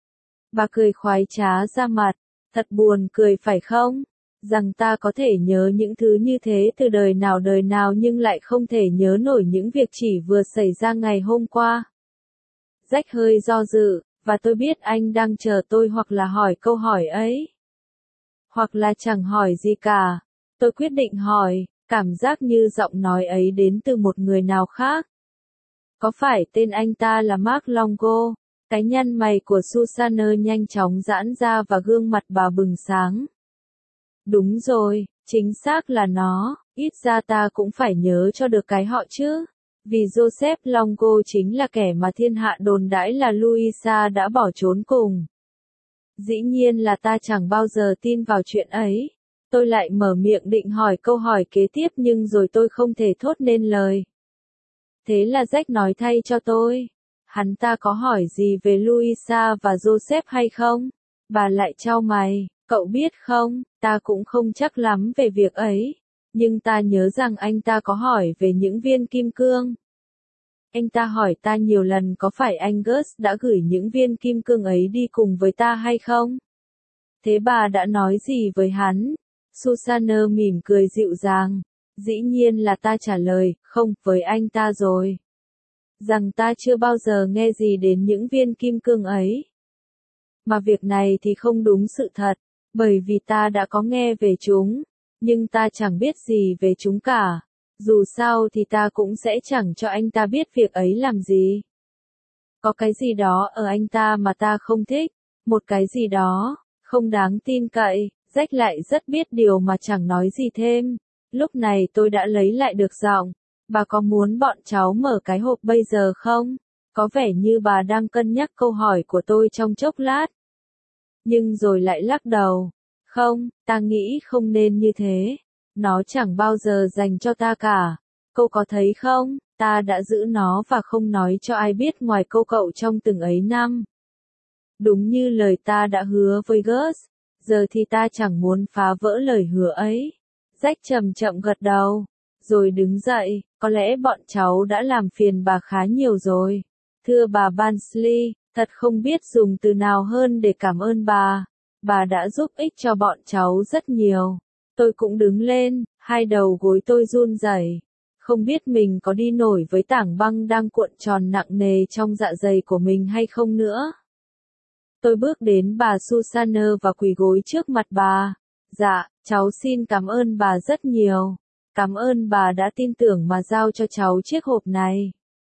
Bà cười khoái trá ra mặt. Thật buồn cười phải không? Rằng ta có thể nhớ những thứ như thế từ đời nào nhưng lại không thể nhớ nổi những việc chỉ vừa xảy ra ngày hôm qua. Jack hơi do dự, và tôi biết anh đang chờ tôi hoặc là hỏi câu hỏi ấy. Hoặc là chẳng hỏi gì cả. Tôi quyết định hỏi, cảm giác như giọng nói ấy đến từ một người nào khác. Có phải tên anh ta là Mark Longo? Cái nhăn mày của Susanna nhanh chóng giãn ra và gương mặt bà bừng sáng. Đúng rồi, chính xác là nó, ít ra ta cũng phải nhớ cho được cái họ chứ. Vì Joseph Longo chính là kẻ mà thiên hạ đồn đãi là Louisa đã bỏ trốn cùng. Dĩ nhiên là ta chẳng bao giờ tin vào chuyện ấy. Tôi lại mở miệng định hỏi câu hỏi kế tiếp nhưng rồi tôi không thể thốt nên lời. Thế là Jack nói thay cho tôi. Hắn ta có hỏi gì về Louisa và Joseph hay không? Bà lại chau mày. Cậu biết không, ta cũng không chắc lắm về việc ấy, nhưng ta nhớ rằng anh ta có hỏi về những viên kim cương. Anh ta hỏi ta nhiều lần có phải anh Gus đã gửi những viên kim cương ấy đi cùng với ta hay không? Thế bà đã nói gì với hắn? Susanna mỉm cười dịu dàng. Dĩ nhiên là ta trả lời, không, với anh ta rồi. Rằng ta chưa bao giờ nghe gì đến những viên kim cương ấy. Mà việc này thì không đúng sự thật, bởi vì ta đã có nghe về chúng, nhưng ta chẳng biết gì về chúng cả. Dù sao thì ta cũng sẽ chẳng cho anh ta biết việc ấy làm gì. Có cái gì đó ở anh ta mà ta không thích, một cái gì đó, không đáng tin cậy. Jack lại rất biết điều mà chẳng nói gì thêm. Lúc này tôi đã lấy lại được giọng. Bà có muốn bọn cháu mở cái hộp bây giờ không? Có vẻ như bà đang cân nhắc câu hỏi của tôi trong chốc lát. Nhưng rồi lại lắc đầu. Không, ta nghĩ không nên như thế. Nó chẳng bao giờ dành cho ta cả. Cô có thấy không, ta đã giữ nó và không nói cho ai biết ngoài cô cậu trong từng ấy năm. Đúng như lời ta đã hứa với Gus, giờ thì ta chẳng muốn phá vỡ lời hứa ấy. Jack chậm chậm gật đầu, rồi đứng dậy, có lẽ bọn cháu đã làm phiền bà khá nhiều rồi. Thưa bà Bansley, thật không biết dùng từ nào hơn để cảm ơn bà. Bà đã giúp ích cho bọn cháu rất nhiều. Tôi cũng đứng lên, hai đầu gối tôi run rẩy, không biết mình có đi nổi với tảng băng đang cuộn tròn nặng nề trong dạ dày của mình hay không nữa. Tôi bước đến bà Susanna và quỳ gối trước mặt bà. Dạ, cháu xin cảm ơn bà rất nhiều. Cảm ơn bà đã tin tưởng mà giao cho cháu chiếc hộp này.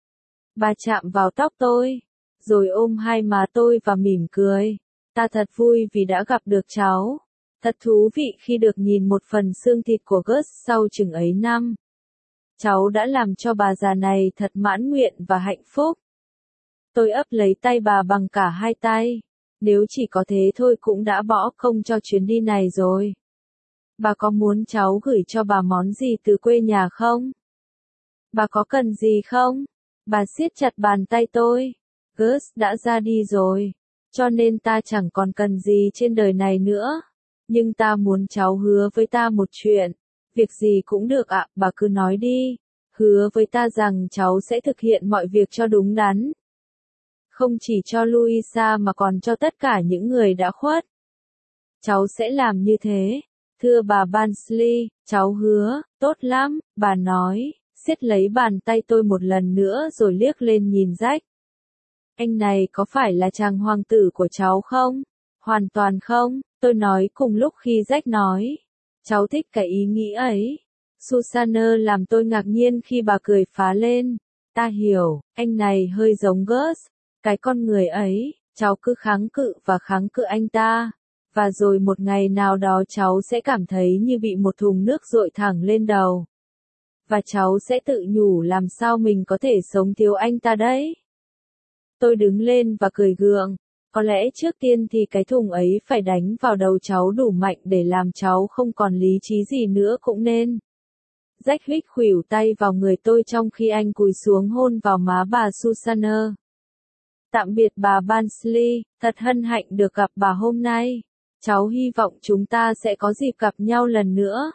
Bà chạm vào tóc tôi, rồi ôm hai má tôi và mỉm cười. Ta thật vui vì đã gặp được cháu. Thật thú vị khi được nhìn một phần xương thịt của Gus sau chừng ấy năm. Cháu đã làm cho bà già này thật mãn nguyện và hạnh phúc. Tôi ấp lấy tay bà bằng cả hai tay. Nếu chỉ có thế thôi cũng đã bỏ công cho chuyến đi này rồi. Bà có muốn cháu gửi cho bà món gì từ quê nhà không? Bà có cần gì không? Bà siết chặt bàn tay tôi. Gus đã ra đi rồi, cho nên ta chẳng còn cần gì trên đời này nữa. Nhưng ta muốn cháu hứa với ta một chuyện. Việc gì cũng được ạ, bà cứ nói đi. Hứa với ta rằng cháu sẽ thực hiện mọi việc cho đúng đắn. Không chỉ cho Louisa mà còn cho tất cả những người đã khuất. Cháu sẽ làm như thế. Thưa bà Bansley, cháu hứa, tốt lắm, bà nói, siết lấy bàn tay tôi một lần nữa rồi liếc lên nhìn Jack. Anh này có phải là chàng hoàng tử của cháu không? Hoàn toàn không, tôi nói cùng lúc khi Jack nói. Cháu thích cái ý nghĩ ấy. Susanna làm tôi ngạc nhiên khi bà cười phá lên. Ta hiểu, anh này hơi giống Gus. Cái con người ấy, cháu cứ kháng cự và kháng cự anh ta. Và rồi một ngày nào đó cháu sẽ cảm thấy như bị một thùng nước dội thẳng lên đầu. Và cháu sẽ tự nhủ làm sao mình có thể sống thiếu anh ta đấy. Tôi đứng lên và cười gượng. Có lẽ trước tiên thì cái thùng ấy phải đánh vào đầu cháu đủ mạnh để làm cháu không còn lý trí gì nữa cũng nên. Jack hít khuỷu tay vào người tôi trong khi anh cúi xuống hôn vào má bà Susanna. Tạm biệt bà Bansley, thật hân hạnh được gặp bà hôm nay. Cháu hy vọng chúng ta sẽ có dịp gặp nhau lần nữa.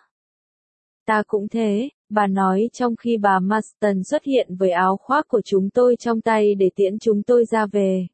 Ta cũng thế, bà nói trong khi bà Marston xuất hiện với áo khoác của chúng tôi trong tay để tiễn chúng tôi ra về.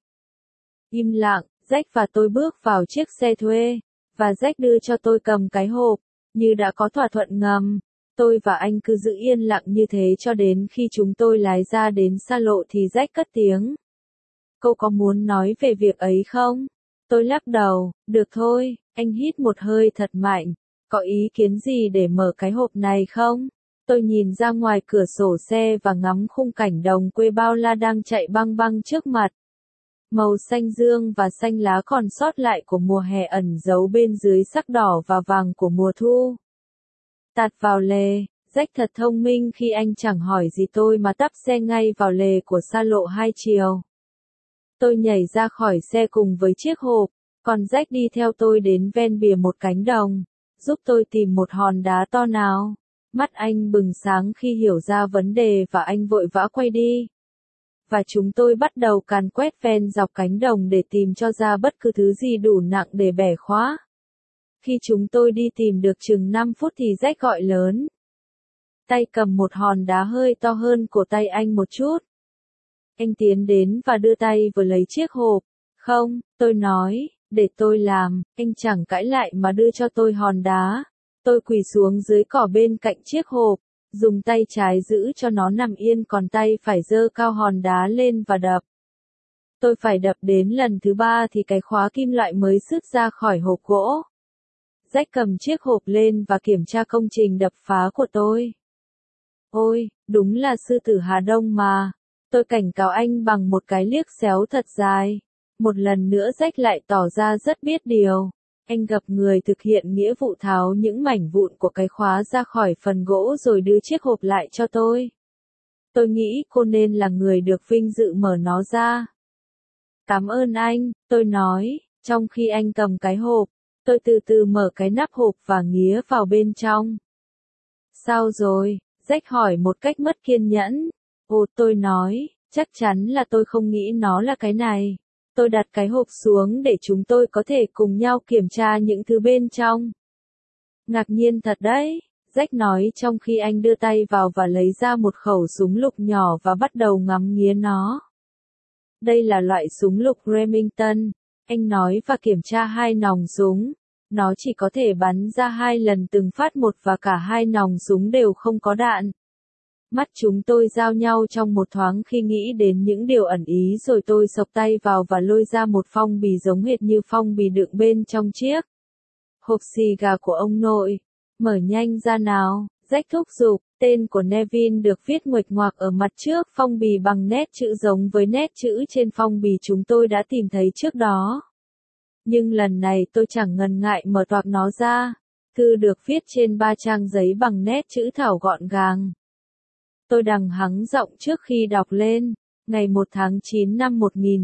Im lặng, Jack và tôi bước vào chiếc xe thuê, và Jack đưa cho tôi cầm cái hộp, như đã có thỏa thuận ngầm. Tôi và anh cứ giữ yên lặng như thế cho đến khi chúng tôi lái ra đến xa lộ thì Jack cất tiếng. Cô có muốn nói về việc ấy không? Tôi lắc đầu, được thôi, anh hít một hơi thật mạnh. Có ý kiến gì để mở cái hộp này không? Tôi nhìn ra ngoài cửa sổ xe và ngắm khung cảnh đồng quê bao la đang chạy băng băng trước mặt. Màu xanh dương và xanh lá còn sót lại của mùa hè ẩn giấu bên dưới sắc đỏ và vàng của mùa thu. Tạt vào lề, Jack thật thông minh khi anh chẳng hỏi gì tôi mà tấp xe ngay vào lề của xa lộ hai chiều. Tôi nhảy ra khỏi xe cùng với chiếc hộp, còn Jack đi theo tôi đến ven bìa một cánh đồng, giúp tôi tìm một hòn đá to nào. Mắt anh bừng sáng khi hiểu ra vấn đề và anh vội vã quay đi. Và chúng tôi bắt đầu càn quét ven dọc cánh đồng để tìm cho ra bất cứ thứ gì đủ nặng để bẻ khóa. Khi chúng tôi đi tìm được chừng 5 phút thì Jack gọi lớn. Tay cầm một hòn đá hơi to hơn cổ tay anh một chút. Anh tiến đến và đưa tay vừa lấy chiếc hộp. Không, tôi nói, để tôi làm, anh chẳng cãi lại mà đưa cho tôi hòn đá. Tôi quỳ xuống dưới cỏ bên cạnh chiếc hộp, dùng tay trái giữ cho nó nằm yên còn tay phải giơ cao hòn đá lên và đập. Tôi phải đập đến lần thứ 3 thì cái khóa kim loại mới sứt ra khỏi hộp gỗ. Jack cầm chiếc hộp lên và kiểm tra công trình đập phá của tôi. Ôi, đúng là sư tử Hà Đông mà. Tôi cảnh cáo anh bằng một cái liếc xéo thật dài. Một lần nữa Jack lại tỏ ra rất biết điều. Anh gặp người thực hiện nghĩa vụ tháo những mảnh vụn của cái khóa ra khỏi phần gỗ rồi đưa chiếc hộp lại cho tôi. Tôi nghĩ cô nên là người được vinh dự mở nó ra. Cảm ơn anh, tôi nói, trong khi anh cầm cái hộp. Tôi từ từ mở cái nắp hộp và nghía vào bên trong. Sao rồi? Jack hỏi một cách mất kiên nhẫn. Ồ, tôi nói, chắc chắn là tôi không nghĩ nó là cái này. Tôi đặt cái hộp xuống để chúng tôi có thể cùng nhau kiểm tra những thứ bên trong. Ngạc nhiên thật đấy, Jack nói trong khi anh đưa tay vào và lấy ra một khẩu súng lục nhỏ và bắt đầu ngắm nghía nó. Đây là loại súng lục Remington, anh nói và kiểm tra 2 nòng súng. Nó chỉ có thể bắn ra 2 lần từng phát một và cả 2 nòng súng đều không có đạn. Mắt chúng tôi giao nhau trong một thoáng khi nghĩ đến những điều ẩn ý rồi tôi xộc tay vào và lôi ra một phong bì giống hệt như phong bì đựng bên trong chiếc hộp xì gà của ông nội. Mở nhanh ra nào, Jack thúc giục. Tên của Nevin được viết nguệch ngoạc ở mặt trước phong bì bằng nét chữ giống với nét chữ trên phong bì chúng tôi đã tìm thấy trước đó. Nhưng lần này tôi chẳng ngần ngại mở toạc nó ra. Thư được viết trên 3 trang giấy bằng nét chữ thảo gọn gàng. Tôi đằng hắng giọng trước khi đọc lên. Ngày 1 tháng 9 năm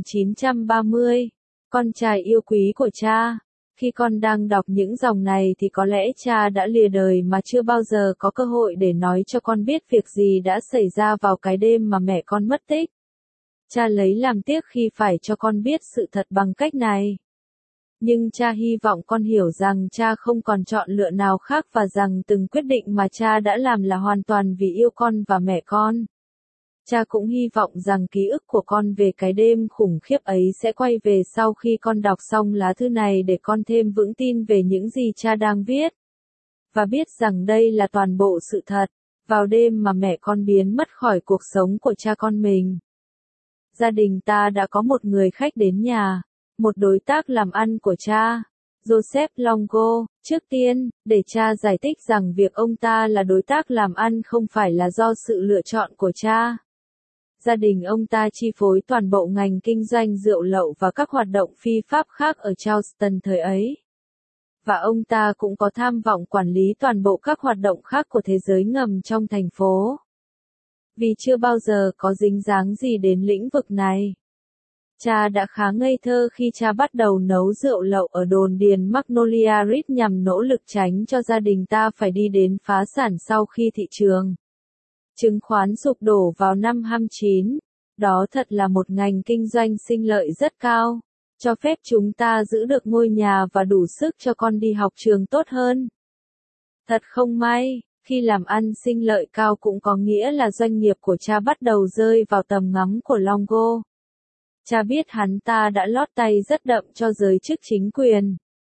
1930. Con trai yêu quý của cha. Khi con đang đọc những dòng này thì có lẽ cha đã lìa đời mà chưa bao giờ có cơ hội để nói cho con biết việc gì đã xảy ra vào cái đêm mà mẹ con mất tích. Cha lấy làm tiếc khi phải cho con biết sự thật bằng cách này. Nhưng cha hy vọng con hiểu rằng cha không còn chọn lựa nào khác và rằng từng quyết định mà cha đã làm là hoàn toàn vì yêu con và mẹ con. Cha cũng hy vọng rằng ký ức của con về cái đêm khủng khiếp ấy sẽ quay về sau khi con đọc xong lá thư này để con thêm vững tin về những gì cha đang viết. Và biết rằng đây là toàn bộ sự thật, vào đêm mà mẹ con biến mất khỏi cuộc sống của cha con mình. Gia đình ta đã có một người khách đến nhà, một đối tác làm ăn của cha, Joseph Longo. Trước tiên, để cha giải thích rằng việc ông ta là đối tác làm ăn không phải là do sự lựa chọn của cha. Gia đình ông ta chi phối toàn bộ ngành kinh doanh rượu lậu và các hoạt động phi pháp khác ở Charleston thời ấy. Và ông ta cũng có tham vọng quản lý toàn bộ các hoạt động khác của thế giới ngầm trong thành phố. Vì chưa bao giờ có dính dáng gì đến lĩnh vực này. Cha đã khá ngây thơ khi cha bắt đầu nấu rượu lậu ở đồn điền Magnolia Ridge nhằm nỗ lực tránh cho gia đình ta phải đi đến phá sản sau khi thị trường chứng khoán sụp đổ vào năm 29. Đó thật là một ngành kinh doanh sinh lợi rất cao, cho phép chúng ta giữ được ngôi nhà và đủ sức cho con đi học trường tốt hơn. Thật không may, khi làm ăn sinh lợi cao cũng có nghĩa là doanh nghiệp của cha bắt đầu rơi vào tầm ngắm của Longo. Cha biết hắn ta đã lót tay rất đậm cho giới chức chính quyền.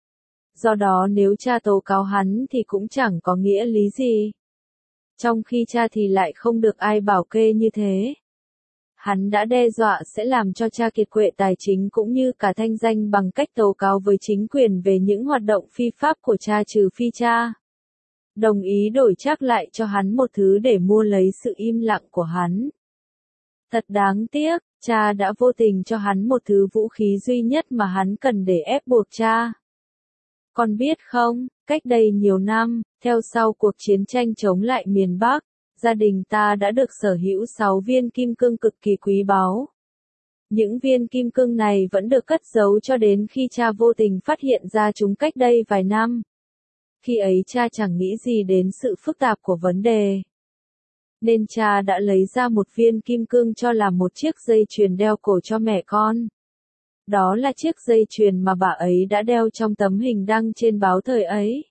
Do đó nếu cha tố cáo hắn thì cũng chẳng có nghĩa lý gì. Trong khi cha thì lại không được ai bảo kê như thế. Hắn đã đe dọa sẽ làm cho cha kiệt quệ tài chính cũng như cả thanh danh bằng cách tố cáo với chính quyền về những hoạt động phi pháp của cha trừ phi cha đồng ý đổi trác lại cho hắn một thứ để mua lấy sự im lặng của hắn. Thật đáng tiếc, cha đã vô tình cho hắn một thứ vũ khí duy nhất mà hắn cần để ép buộc cha. Con biết không, cách đây nhiều năm, theo sau cuộc chiến tranh chống lại miền Bắc, gia đình ta đã được sở hữu 6 viên kim cương cực kỳ quý báu. Những viên kim cương này vẫn được cất giấu cho đến khi cha vô tình phát hiện ra chúng cách đây vài năm. Khi ấy cha chẳng nghĩ gì đến sự phức tạp của vấn đề. Nên cha đã lấy ra một viên kim cương cho làm một chiếc dây chuyền đeo cổ cho mẹ con. Đó là chiếc dây chuyền mà bà ấy đã đeo trong tấm hình đăng trên báo thời ấy.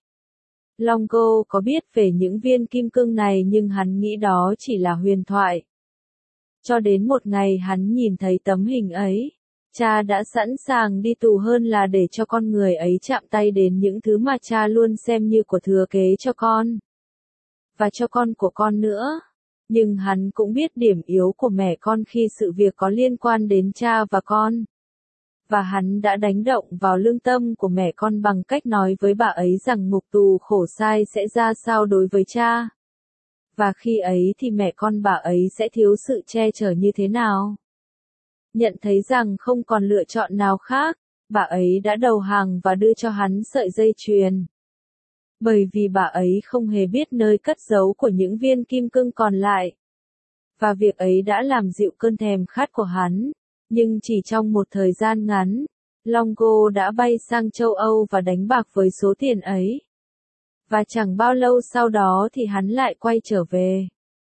Longo có biết về những viên kim cương này nhưng hắn nghĩ đó chỉ là huyền thoại. Cho đến một ngày hắn nhìn thấy tấm hình ấy, cha đã sẵn sàng đi tù hơn là để cho con người ấy chạm tay đến những thứ mà cha luôn xem như của thừa kế cho con. Và cho con của con nữa. Nhưng hắn cũng biết điểm yếu của mẹ con khi sự việc có liên quan đến cha và con. Và hắn đã đánh động vào lương tâm của mẹ con bằng cách nói với bà ấy rằng ngục tù khổ sai sẽ ra sao đối với cha. Và khi ấy thì mẹ con bà ấy sẽ thiếu sự che chở như thế nào. Nhận thấy rằng không còn lựa chọn nào khác, bà ấy đã đầu hàng và đưa cho hắn sợi dây chuyền. Bởi vì bà ấy không hề biết nơi cất giấu của những viên kim cương còn lại. Và việc ấy đã làm dịu cơn thèm khát của hắn. Nhưng chỉ trong một thời gian ngắn, Longo đã bay sang châu Âu và đánh bạc với số tiền ấy. Và chẳng bao lâu sau đó thì hắn lại quay trở về.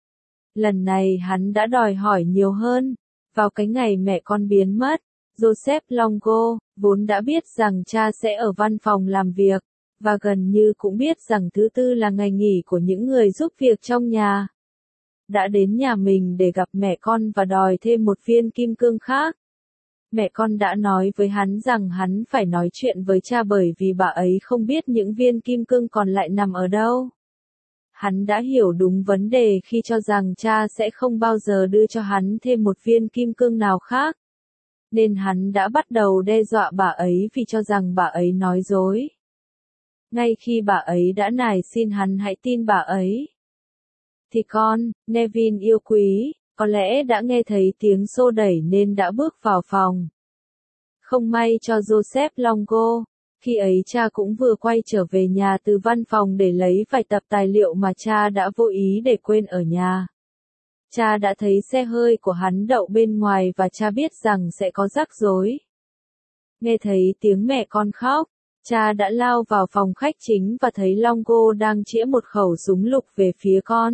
Lần này hắn đã đòi hỏi nhiều hơn. Vào cái ngày mẹ con biến mất, Joseph Longo, vốn đã biết rằng cha sẽ ở văn phòng làm việc, và gần như cũng biết rằng thứ tư là ngày nghỉ của những người giúp việc trong nhà. Đã đến nhà mình để gặp mẹ con và đòi thêm một viên kim cương khác. Mẹ con đã nói với hắn rằng hắn phải nói chuyện với cha bởi vì bà ấy không biết những viên kim cương còn lại nằm ở đâu. Hắn đã hiểu đúng vấn đề khi cho rằng cha sẽ không bao giờ đưa cho hắn thêm một viên kim cương nào khác. Nên hắn đã bắt đầu đe dọa bà ấy vì cho rằng bà ấy nói dối. Ngay khi bà ấy đã nài xin hắn hãy tin bà ấy. Thì con, Nevin yêu quý, có lẽ đã nghe thấy tiếng xô đẩy nên đã bước vào phòng. Không may cho Joseph Longo, khi ấy cha cũng vừa quay trở về nhà từ văn phòng để lấy vài tập tài liệu mà cha đã vô ý để quên ở nhà. Cha đã thấy xe hơi của hắn đậu bên ngoài và cha biết rằng sẽ có rắc rối. Nghe thấy tiếng mẹ con khóc, cha đã lao vào phòng khách chính và thấy Longo đang chĩa một khẩu súng lục về phía con.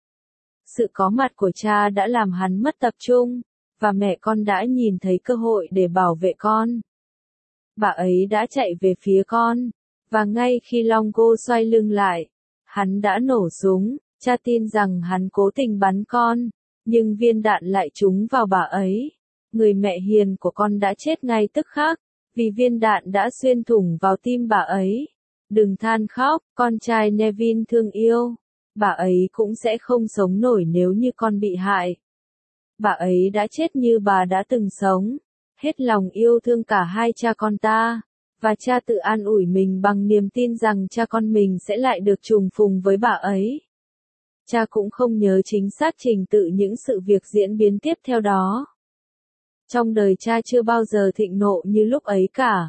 Sự có mặt của cha đã làm hắn mất tập trung, và mẹ con đã nhìn thấy cơ hội để bảo vệ con. Bà ấy đã chạy về phía con, và ngay khi Longo xoay lưng lại, hắn đã nổ súng. Cha tin rằng hắn cố tình bắn con, nhưng viên đạn lại trúng vào bà ấy. Người mẹ hiền của con đã chết ngay tức khắc, vì viên đạn đã xuyên thủng vào tim bà ấy. Đừng than khóc, con trai Nevin thương yêu. Bà ấy cũng sẽ không sống nổi nếu như con bị hại. Bà ấy đã chết như bà đã từng sống, hết lòng yêu thương cả hai cha con ta, và cha tự an ủi mình bằng niềm tin rằng cha con mình sẽ lại được trùng phùng với bà ấy. Cha cũng không nhớ chính xác trình tự những sự việc diễn biến tiếp theo đó. Trong đời cha chưa bao giờ thịnh nộ như lúc ấy cả.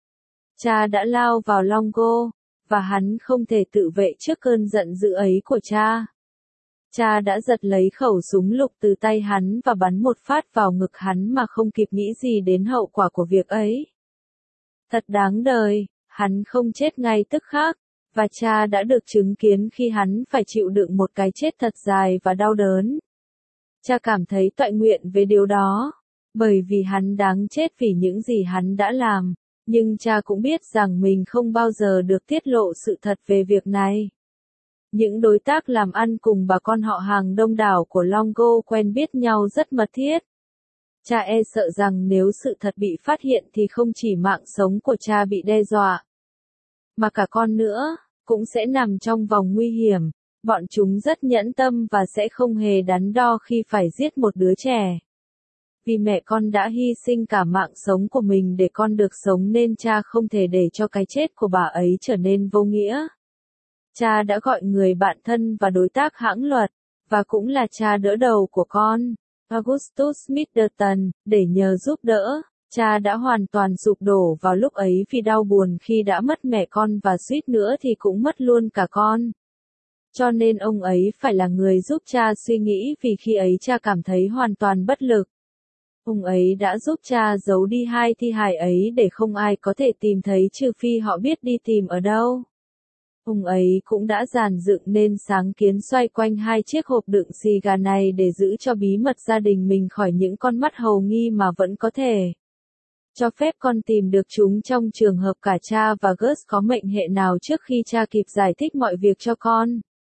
Cha đã lao vào Longo, và hắn không thể tự vệ trước cơn giận dữ ấy của cha. Cha đã giật lấy khẩu súng lục từ tay hắn và bắn một phát vào ngực hắn mà không kịp nghĩ gì đến hậu quả của việc ấy. Thật đáng đời, hắn không chết ngay tức khắc, và cha đã được chứng kiến khi hắn phải chịu đựng một cái chết thật dài và đau đớn. Cha cảm thấy toại nguyện về điều đó, bởi vì hắn đáng chết vì những gì hắn đã làm, nhưng cha cũng biết rằng mình không bao giờ được tiết lộ sự thật về việc này. Những đối tác làm ăn cùng bà con họ hàng đông đảo của Longo quen biết nhau rất mật thiết. Cha sợ rằng nếu sự thật bị phát hiện thì không chỉ mạng sống của cha bị đe dọa, mà cả con nữa, cũng sẽ nằm trong vòng nguy hiểm. Bọn chúng rất nhẫn tâm và sẽ không hề đắn đo khi phải giết một đứa trẻ. Vì mẹ con đã hy sinh cả mạng sống của mình để con được sống nên cha không thể để cho cái chết của bà ấy trở nên vô nghĩa. Cha đã gọi người bạn thân và đối tác hãng luật, và cũng là cha đỡ đầu của con, Augustus Middleton, để nhờ giúp đỡ. Cha đã hoàn toàn sụp đổ vào lúc ấy vì đau buồn khi đã mất mẹ con và suýt nữa thì cũng mất luôn cả con. Cho nên ông ấy phải là người giúp cha suy nghĩ vì khi ấy cha cảm thấy hoàn toàn bất lực. Ông ấy đã giúp cha giấu đi hai thi hài ấy để không ai có thể tìm thấy trừ phi họ biết đi tìm ở đâu. Ông ấy cũng đã dàn dựng nên sáng kiến xoay quanh hai chiếc hộp đựng xì gà này để giữ cho bí mật gia đình mình khỏi những con mắt hầu nghi mà vẫn có thể Cho phép con tìm được chúng trong trường hợp cả cha và Gus có mệnh hệ nào trước khi cha kịp giải thích mọi việc cho con.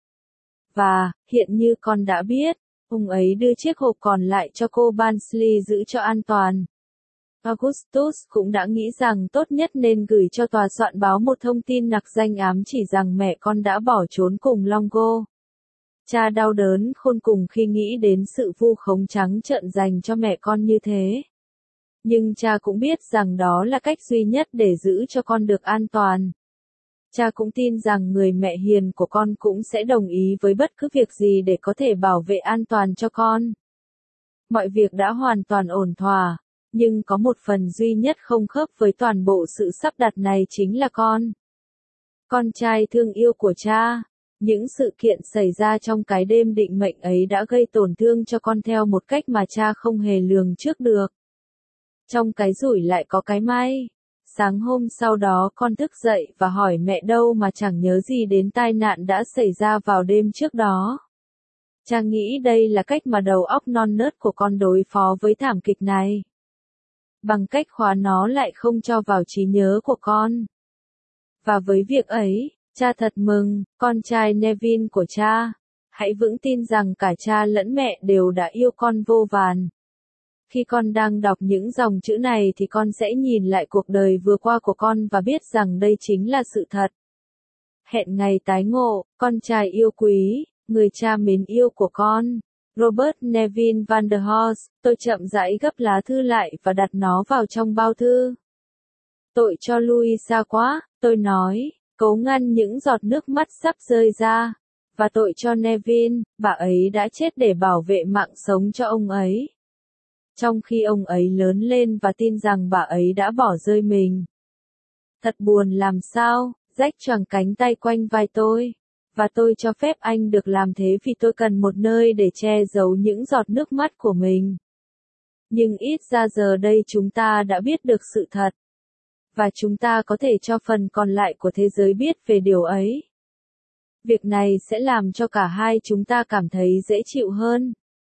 Và, hiện như con đã biết, ông ấy đưa chiếc hộp còn lại cho cô Barnsley giữ cho an toàn. Augustus cũng đã nghĩ rằng tốt nhất nên gửi cho tòa soạn báo một thông tin nặc danh ám chỉ rằng mẹ con đã bỏ trốn cùng Longo. Cha đau đớn khôn cùng khi nghĩ đến sự vu khống trắng trợn dành cho mẹ con như thế. Nhưng cha cũng biết rằng đó là cách duy nhất để giữ cho con được an toàn. Cha cũng tin rằng người mẹ hiền của con cũng sẽ đồng ý với bất cứ việc gì để có thể bảo vệ an toàn cho con. Mọi việc đã hoàn toàn ổn thỏa, nhưng có một phần duy nhất không khớp với toàn bộ sự sắp đặt này chính là con. Con trai thương yêu của cha. Những sự kiện xảy ra trong cái đêm định mệnh ấy đã gây tổn thương cho con theo một cách mà cha không hề lường trước được. Trong cái rủi lại có cái may. Sáng hôm sau đó con thức dậy và hỏi mẹ đâu mà chẳng nhớ gì đến tai nạn đã xảy ra vào đêm trước đó. Cha nghĩ đây là cách mà đầu óc non nớt của con đối phó với thảm kịch này. Bằng cách khóa nó lại không cho vào trí nhớ của con. Và với việc ấy, cha thật mừng, con trai Nevin của cha. Hãy vững tin rằng cả cha lẫn mẹ đều đã yêu con vô vàn. Khi con đang đọc những dòng chữ này thì con sẽ nhìn lại cuộc đời vừa qua của con và biết rằng đây chính là sự thật. Hẹn ngày tái ngộ, con trai yêu quý, người cha mến yêu của con. Robert Nevin van der Horst, tôi chậm rãi gấp lá thư lại và đặt nó vào trong bao thư. Tội cho Louisa quá, tôi nói, cố ngăn những giọt nước mắt sắp rơi ra. Và tội cho Nevin, bà ấy đã chết để bảo vệ mạng sống cho ông ấy. Trong khi ông ấy lớn lên và tin rằng bà ấy đã bỏ rơi mình. Thật buồn làm sao, Jack choàng cánh tay quanh vai tôi. Và tôi cho phép anh được làm thế vì tôi cần một nơi để che giấu những giọt nước mắt của mình. Nhưng ít ra giờ đây chúng ta đã biết được sự thật. Và chúng ta có thể cho phần còn lại của thế giới biết về điều ấy. Việc này sẽ làm cho cả hai chúng ta cảm thấy dễ chịu hơn.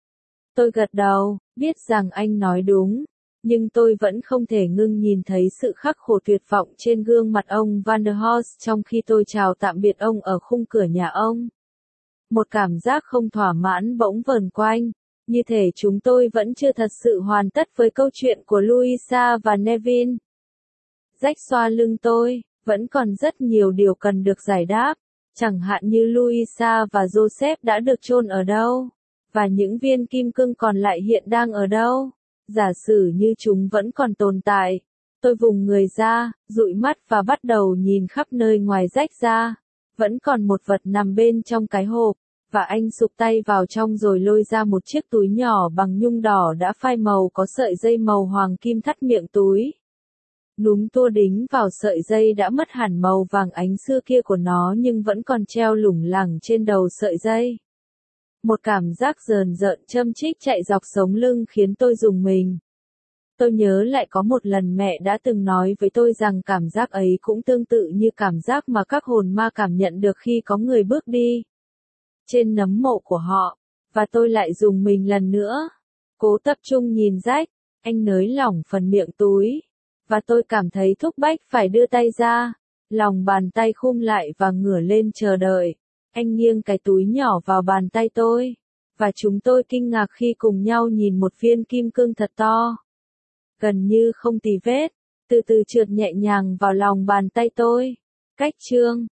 Tôi gật đầu, biết rằng anh nói đúng, nhưng tôi vẫn không thể ngưng nhìn thấy sự khắc khổ tuyệt vọng trên gương mặt ông Van der Horst trong khi tôi chào tạm biệt ông ở khung cửa nhà ông. Một cảm giác không thỏa mãn bỗng vờn quanh, như thể chúng tôi vẫn chưa thật sự hoàn tất với câu chuyện của Louisa và Nevin. Jack xoa lưng tôi, vẫn còn rất nhiều điều cần được giải đáp, chẳng hạn như Louisa và Joseph đã được chôn ở đâu. Và những viên kim cương còn lại hiện đang ở đâu? Giả sử như chúng vẫn còn tồn tại. Tôi vùng người ra, dụi mắt và bắt đầu nhìn khắp nơi ngoài Jack ra. Vẫn còn một vật nằm bên trong cái hộp, và anh sụp tay vào trong rồi lôi ra một chiếc túi nhỏ bằng nhung đỏ đã phai màu có sợi dây màu hoàng kim thắt miệng túi. Núm tua đính vào sợi dây đã mất hẳn màu vàng ánh xưa kia của nó nhưng vẫn còn treo lủng lẳng trên đầu sợi dây. Một cảm giác rờn rợn châm chích chạy dọc sống lưng khiến tôi rùng mình. Tôi nhớ lại có một lần mẹ đã từng nói với tôi rằng cảm giác ấy cũng tương tự như cảm giác mà các hồn ma cảm nhận được khi có người bước đi trên nấm mộ của họ, và tôi lại rùng mình lần nữa. Cố tập trung nhìn Jack, anh nới lỏng phần miệng túi, và tôi cảm thấy thúc bách phải đưa tay ra, lòng bàn tay khum lại và ngửa lên chờ đợi. Anh nghiêng cái túi nhỏ vào bàn tay tôi, và chúng tôi kinh ngạc khi cùng nhau nhìn một viên kim cương thật to. Gần như không tì vết, từ từ trượt nhẹ nhàng vào lòng bàn tay tôi. Cách chương